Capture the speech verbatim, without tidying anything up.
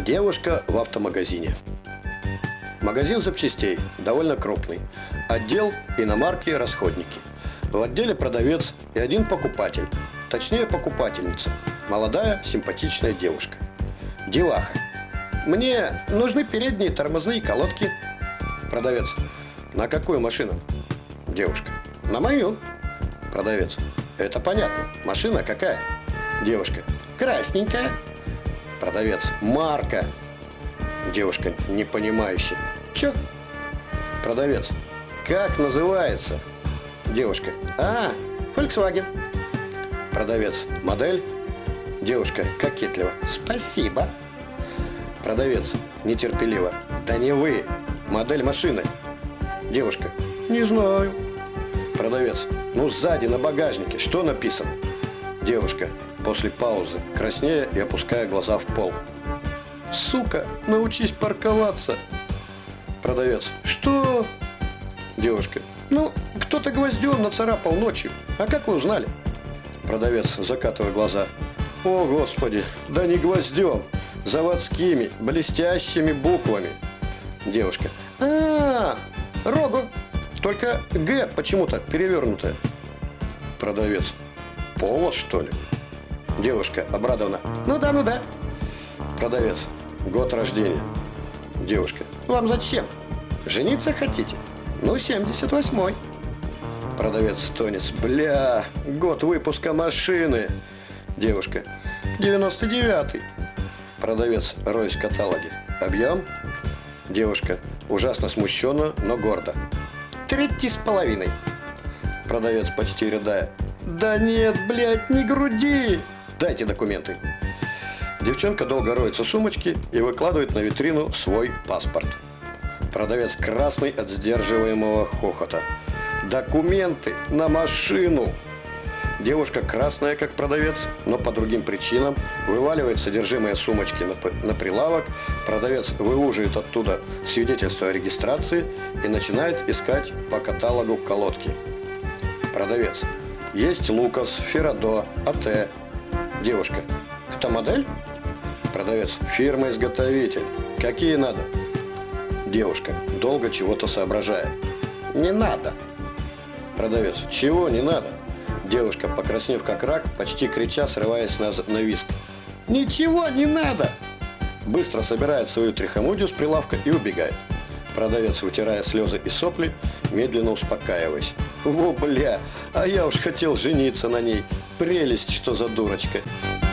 Девушка в автомагазине. Магазин запчастей довольно крупный. Отдел иномарки, расходники. В отделе продавец и один покупатель. Точнее, покупательница. Молодая, симпатичная девушка. Деваха. Мне нужны передние тормозные колодки. Продавец. На какую машину? Девушка. На мою. Продавец. Это понятно. Машина какая? Девушка. Красненькая. Продавец. Марка. Девушка, непонимающая. Чё? Продавец. Как называется? Девушка. А, Volkswagen. Продавец. Модель. Девушка кокетливо. Спасибо. Продавец. Нетерпеливо. Да не вы. Модель машины. Девушка. Не знаю. Продавец. Ну, сзади на багажнике. Что написано? Девушка. После паузы, краснея и опуская глаза в пол. Сука, научись парковаться. Продавец. Что? Девушка. Ну, кто-то гвоздем нацарапал ночью. А как вы узнали? Продавец, закатывая глаза. О, Господи, да не гвоздем, заводскими, блестящими буквами. Девушка. А, рогу. Только Г почему-то перевернутая. Продавец. Повод, что ли? Девушка обрадована. Ну да, ну да. Продавец. Год рождения. Девушка. Вам зачем? Жениться хотите? Ну, семьдесят восьмой. Продавец стонет. Бля, год выпуска машины. Девушка. девяносто девятый. Продавец, роясь в каталоге. Объем? Девушка. Ужасно смущенно, но гордо. Третий с половиной. Продавец, почти рыдая. Да нет, блядь, не груди. Дайте документы. Девчонка долго роется в сумочке и выкладывает на витрину свой паспорт. Продавец красный от сдерживаемого хохота. Документы на машину. Девушка красная, как продавец, но по другим причинам вываливает содержимое сумочки на, на прилавок. Продавец выуживает оттуда свидетельство о регистрации и начинает искать по каталогу колодки. Продавец. Есть Лукас, Феррадо, АТ. Девушка. Это модель? Продавец. Фирма-изготовитель. Какие надо? Девушка. Долго чего-то соображая. Не надо. Продавец. Чего не надо? Девушка, покраснев как рак, почти крича, срываясь на, на виск. Ничего не надо! Быстро собирает свою трихомудию с прилавка и убегает. Продавец, вытирая слезы и сопли, медленно успокаиваясь. О, бля, а я уж хотел жениться на ней. Прелесть, что за дурочка.